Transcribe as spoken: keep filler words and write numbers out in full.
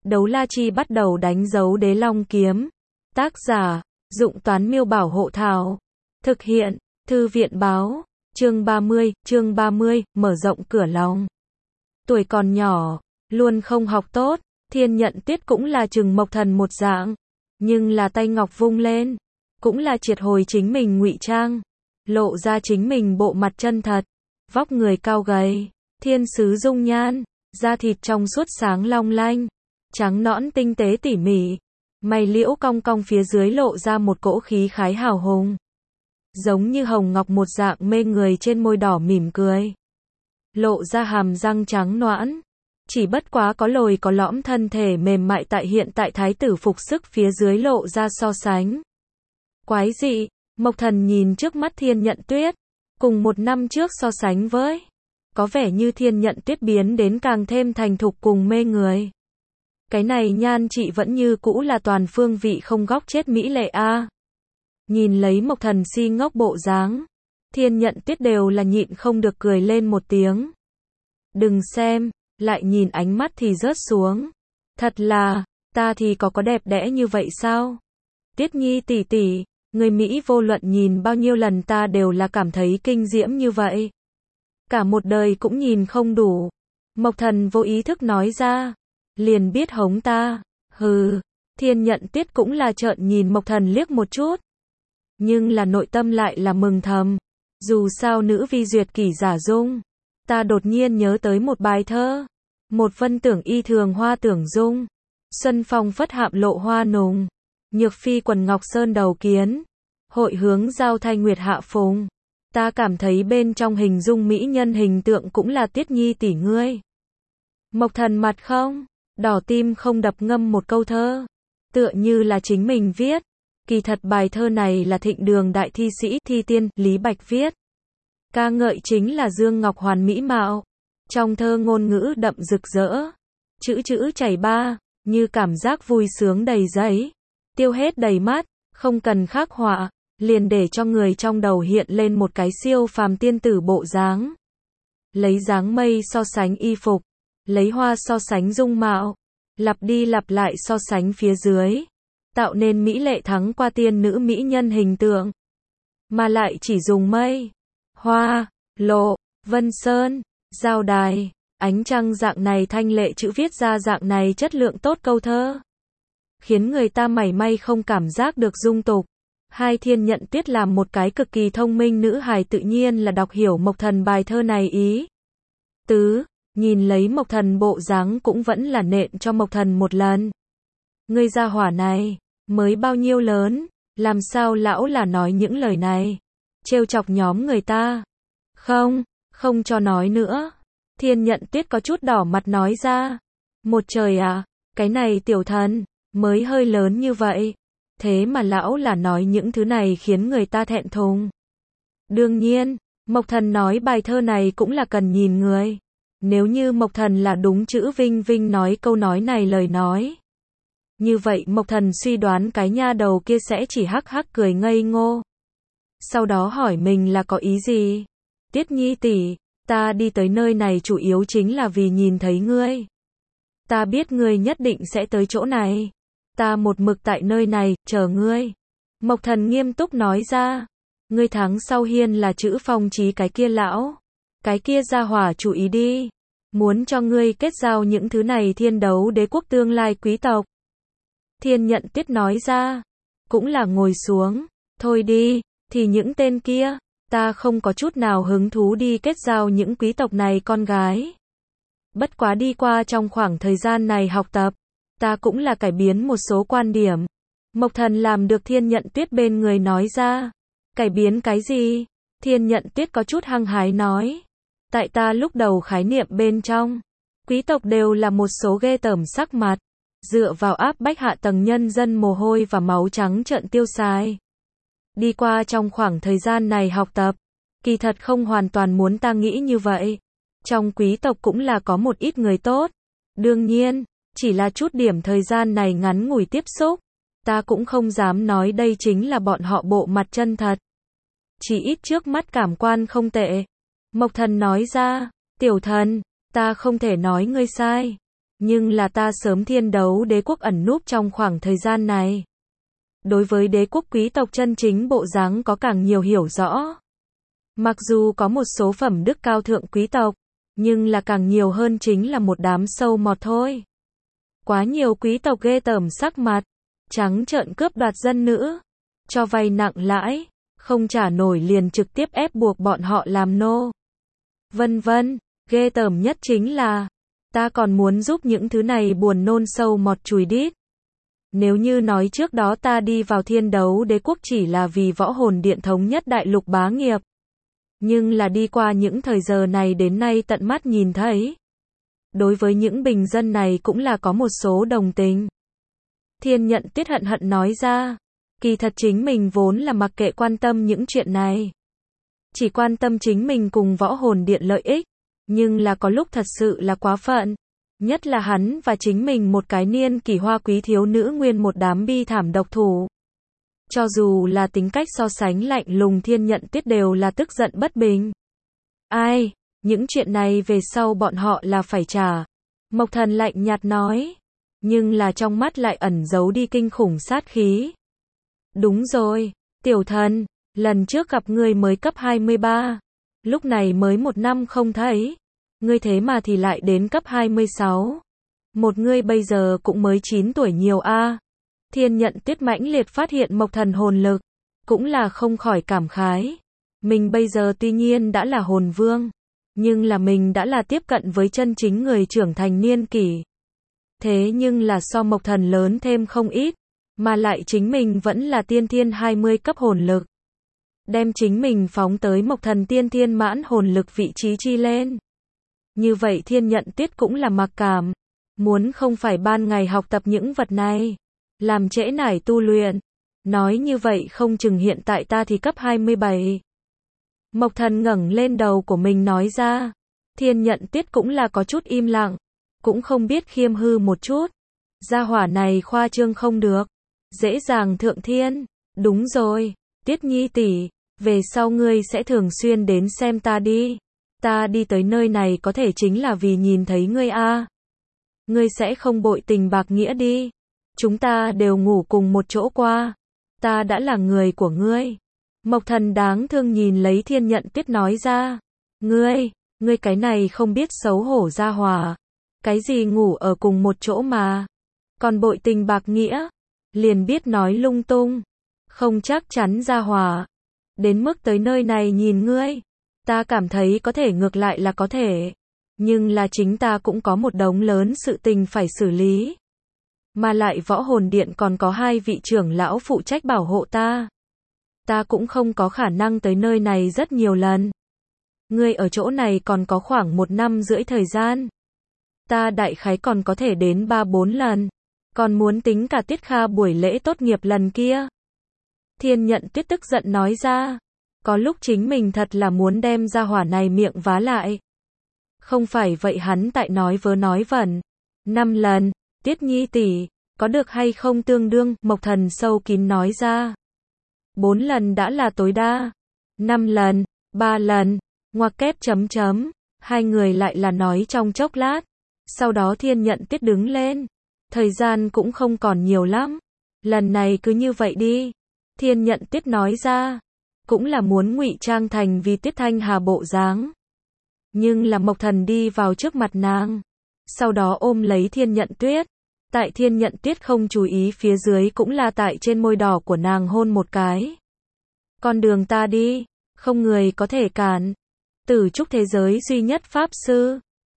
Đấu la chi bắt đầu đánh dấu đế long kiếm. Tác giả, Dụng Toán Miêu Bảo Hộ Thảo. Thực hiện, Thư viện Báo. Chương ba mươi, chương ba mươi, mở rộng cửa lòng. Tuổi còn nhỏ, luôn không học tốt, Thiên Nhận Tuyết cũng là chừng Mộc Thần một dạng. Nhưng là tay ngọc vung lên, cũng là triệt hồi chính mình ngụy trang, lộ ra chính mình bộ mặt chân thật. Vóc người cao gầy, thiên sứ dung nhan, da thịt trong suốt sáng long lanh, trắng nõn tinh tế tỉ mỉ, mày liễu cong cong phía dưới lộ ra một cỗ khí khái hào hùng. Giống như hồng ngọc một dạng mê người trên môi đỏ mỉm cười. Lộ ra hàm răng trắng nõn. Chỉ bất quá có lồi có lõm thân thể mềm mại tại hiện tại thái tử phục sức phía dưới lộ ra so sánh. Quái dị, Mộc Thần nhìn trước mắt Thiên Nhận Tuyết, cùng một năm trước so sánh với, có vẻ như Thiên Nhận Tuyết biến đến càng thêm thành thục cùng mê người. Cái này nhan chị vẫn như cũ là toàn phương vị không góc chết mỹ lệ a. À. Nhìn lấy Mộc Thần si ngốc bộ dáng, Thiên Nhận Tuyết đều là nhịn không được cười lên một tiếng. Đừng xem, lại nhìn ánh mắt thì rớt xuống. Thật là, ta thì có có đẹp đẽ như vậy sao? Tuyết Nhi tỷ tỷ, người Mỹ vô luận nhìn bao nhiêu lần ta đều là cảm thấy kinh diễm như vậy. Cả một đời cũng nhìn không đủ. Mộc Thần vô ý thức nói ra. Liền biết hống ta. Hừ, Thiên Nhận Tuyết cũng là trợn nhìn Mộc Thần liếc một chút. Nhưng là nội tâm lại là mừng thầm. Dù sao nữ vi duyệt kỷ giả dung. Ta đột nhiên nhớ tới một bài thơ. Một vân tưởng y thường hoa tưởng dung. Xuân phong phất hạm lộ hoa nùng. Nhược phi quần ngọc sơn đầu kiến. Hội hướng giao thay nguyệt hạ phùng. Ta cảm thấy bên trong hình dung mỹ nhân hình tượng cũng là Tuyết Nhi tỷ ngươi. Mộc Thần mặt không, đỏ tim không đập ngâm một câu thơ. Tựa như là chính mình viết. Kỳ thật bài thơ này là Thịnh Đường đại thi sĩ thi tiên Lý Bạch viết. Ca ngợi chính là Dương Ngọc Hoàn mỹ mạo. Trong thơ ngôn ngữ đậm rực rỡ. Chữ chữ chảy ba, như cảm giác vui sướng đầy giấy. Tiêu hết đầy mắt, không cần khắc họa, liền để cho người trong đầu hiện lên một cái siêu phàm tiên tử bộ dáng. Lấy dáng mây so sánh y phục, lấy hoa so sánh dung mạo, lặp đi lặp lại so sánh phía dưới, tạo nên mỹ lệ thắng qua tiên nữ mỹ nhân hình tượng. Mà lại chỉ dùng mây, hoa, lộ, vân sơn, giao đài, ánh trăng dạng này thanh lệ chữ viết ra dạng này chất lượng tốt câu thơ. Khiến người ta mảy may không cảm giác được dung tục. Hai Thiên Nhận Tuyết làm một cái cực kỳ thông minh nữ hài tự nhiên là đọc hiểu Mộc Thần bài thơ này ý. Tứ, nhìn lấy Mộc Thần bộ dáng cũng vẫn là nện cho Mộc Thần một lần. Ngươi gia hỏa này, mới bao nhiêu lớn, làm sao lão là nói những lời này. Trêu chọc nhóm người ta. Không, không cho nói nữa. Thiên Nhận Tuyết có chút đỏ mặt nói ra. Một trời à, cái này tiểu thần, mới hơi lớn như vậy. Thế mà lão là nói những thứ này khiến người ta thẹn thùng. Đương nhiên, Mộc Thần nói bài thơ này cũng là cần nhìn người. Nếu như Mộc Thần là đúng chữ vinh vinh nói câu nói này lời nói. Như vậy Mộc Thần suy đoán cái nha đầu kia sẽ chỉ hắc hắc cười ngây ngô. Sau đó hỏi mình là có ý gì? Tuyết Nhi tỷ, ta đi tới nơi này chủ yếu chính là vì nhìn thấy ngươi. Ta biết ngươi nhất định sẽ tới chỗ này. Ta một mực tại nơi này, chờ ngươi. Mộc Thần nghiêm túc nói ra. Ngươi tháng sau hiên là chữ phong trí cái kia lão. Cái kia ra hỏa chú ý đi. Muốn cho ngươi kết giao những thứ này thiên đấu đế quốc tương lai quý tộc. Thiên Nhận Tuyết nói ra. Cũng là ngồi xuống. Thôi đi, thì những tên kia. Ta không có chút nào hứng thú đi kết giao những quý tộc này con gái. Bất quá đi qua trong khoảng thời gian này học tập. Ta cũng là cải biến một số quan điểm. Mộc Thần làm được Thiên Nhận Tuyết bên người nói ra. Cải biến cái gì? Thiên Nhận Tuyết có chút hăng hái nói. Tại ta lúc đầu khái niệm bên trong. Quý tộc đều là một số ghê tởm sắc mặt. Dựa vào áp bách hạ tầng nhân dân mồ hôi và máu trắng trợn tiêu xài. Đi qua trong khoảng thời gian này học tập. Kỳ thật không hoàn toàn muốn ta nghĩ như vậy. Trong quý tộc cũng là có một ít người tốt. Đương nhiên. Chỉ là chút điểm thời gian này ngắn ngủi tiếp xúc. Ta cũng không dám nói đây chính là bọn họ bộ mặt chân thật. Chỉ ít trước mắt cảm quan không tệ. Mộc Thần nói ra. Tiểu thần, ta không thể nói ngươi sai. Nhưng là ta sớm thiên đấu đế quốc ẩn núp trong khoảng thời gian này. Đối với đế quốc quý tộc chân chính bộ dáng có càng nhiều hiểu rõ. Mặc dù có một số phẩm đức cao thượng quý tộc, nhưng là càng nhiều hơn chính là một đám sâu mọt thôi. Quá nhiều quý tộc ghê tởm sắc mặt, trắng trợn cướp đoạt dân nữ, cho vay nặng lãi, không trả nổi liền trực tiếp ép buộc bọn họ làm nô. Vân vân, ghê tởm nhất chính là, ta còn muốn giúp những thứ này buồn nôn sâu mọt chùi đít. Nếu như nói trước đó ta đi vào thiên đấu đế quốc chỉ là vì võ hồn điện thống nhất đại lục bá nghiệp. Nhưng là đi qua những thời giờ này đến nay tận mắt nhìn thấy. Đối với những bình dân này cũng là có một số đồng tình. Thiên Nhận Tuyết hận hận nói ra. Kỳ thật chính mình vốn là mặc kệ quan tâm những chuyện này. Chỉ quan tâm chính mình cùng võ hồn điện lợi ích. Nhưng là có lúc thật sự là quá phận. Nhất là hắn và chính mình một cái niên kỷ hoa quý thiếu nữ nguyên một đám bi thảm độc thủ. Cho dù là tính cách so sánh lạnh lùng Thiên Nhận Tuyết đều là tức giận bất bình. Ai, những chuyện này về sau bọn họ là phải trả. Mộc Thần lạnh nhạt nói. Nhưng là trong mắt lại ẩn giấu đi kinh khủng sát khí. Đúng rồi, tiểu thần, lần trước gặp ngươi mới cấp hai mươi ba. Lúc này mới một năm không thấy. Ngươi thế mà thì lại đến cấp hai mươi sáu. Một ngươi bây giờ cũng mới chín tuổi nhiều a. À. Thiên Nhận Tuyết mãnh liệt phát hiện Mộc Thần hồn lực, cũng là không khỏi cảm khái. Mình bây giờ tuy nhiên đã là hồn vương, nhưng là mình đã là tiếp cận với chân chính người trưởng thành niên kỷ. Thế nhưng là so Mộc Thần lớn thêm không ít, mà lại chính mình vẫn là tiên thiên hai mươi cấp hồn lực. Đem chính mình phóng tới Mộc Thần tiên thiên mãn hồn lực vị trí chi lên. Như vậy Thiên Nhận Tuyết cũng là mặc cảm. Muốn không phải ban ngày học tập những vật này, làm trễ nải tu luyện. Nói như vậy không chừng hiện tại ta thì cấp hai mươi bảy. Mộc Thần ngẩng lên đầu của mình nói ra. Thiên Nhận Tuyết cũng là có chút im lặng. Cũng không biết khiêm hư một chút. Gia hỏa này khoa trương không được. Dễ dàng thượng thiên. Đúng rồi, Tuyết Nhi tỷ, về sau ngươi sẽ thường xuyên đến xem ta đi. Ta đi tới nơi này có thể chính là vì nhìn thấy ngươi a. À. Ngươi sẽ không bội tình bạc nghĩa đi. Chúng ta đều ngủ cùng một chỗ qua. Ta đã là người của ngươi. Mộc Thần đáng thương nhìn lấy Thiên Nhận Tuyết nói ra. Ngươi, ngươi cái này không biết xấu hổ gia hỏa. Cái gì ngủ ở cùng một chỗ mà. Còn bội tình bạc nghĩa. Liền biết nói lung tung. Không chắc chắn gia hỏa. Đến mức tới nơi này nhìn ngươi. Ta cảm thấy có thể ngược lại là có thể. Nhưng là chính ta cũng có một đống lớn sự tình phải xử lý. Mà lại võ hồn điện còn có hai vị trưởng lão phụ trách bảo hộ ta. Ta cũng không có khả năng tới nơi này rất nhiều lần. Ngươi ở chỗ này còn có khoảng một năm rưỡi thời gian. Ta đại khái còn có thể đến ba bốn lần. Còn muốn tính cả Tiết Kha buổi lễ tốt nghiệp lần kia. Thiên Nhận Tuyết tức giận nói ra. Có lúc chính mình thật là muốn đem ra hỏa này miệng vá lại. Không phải vậy hắn tại nói vớ nói vẩn. Năm lần, Tiết Nhi tỷ, có được hay không tương đương, Mộc Thần sâu kín nói ra. Bốn lần đã là tối đa. Năm lần, ba lần, ngoặc kép chấm chấm. Hai người lại là nói trong chốc lát. Sau đó Thiên Nhận Tuyết đứng lên. Thời gian cũng không còn nhiều lắm. Lần này cứ như vậy đi. Thiên Nhận Tuyết nói ra. Cũng là muốn ngụy trang thành vì Tiết Thanh Hà bộ dáng. Nhưng là Mộc Thần đi vào trước mặt nàng. Sau đó ôm lấy Thiên Nhận Tuyết. Tại Thiên Nhận Tuyết không chú ý phía dưới cũng là tại trên môi đỏ của nàng hôn một cái. Con đường ta đi, không người có thể cản. Tử trúc thế giới duy nhất pháp sư.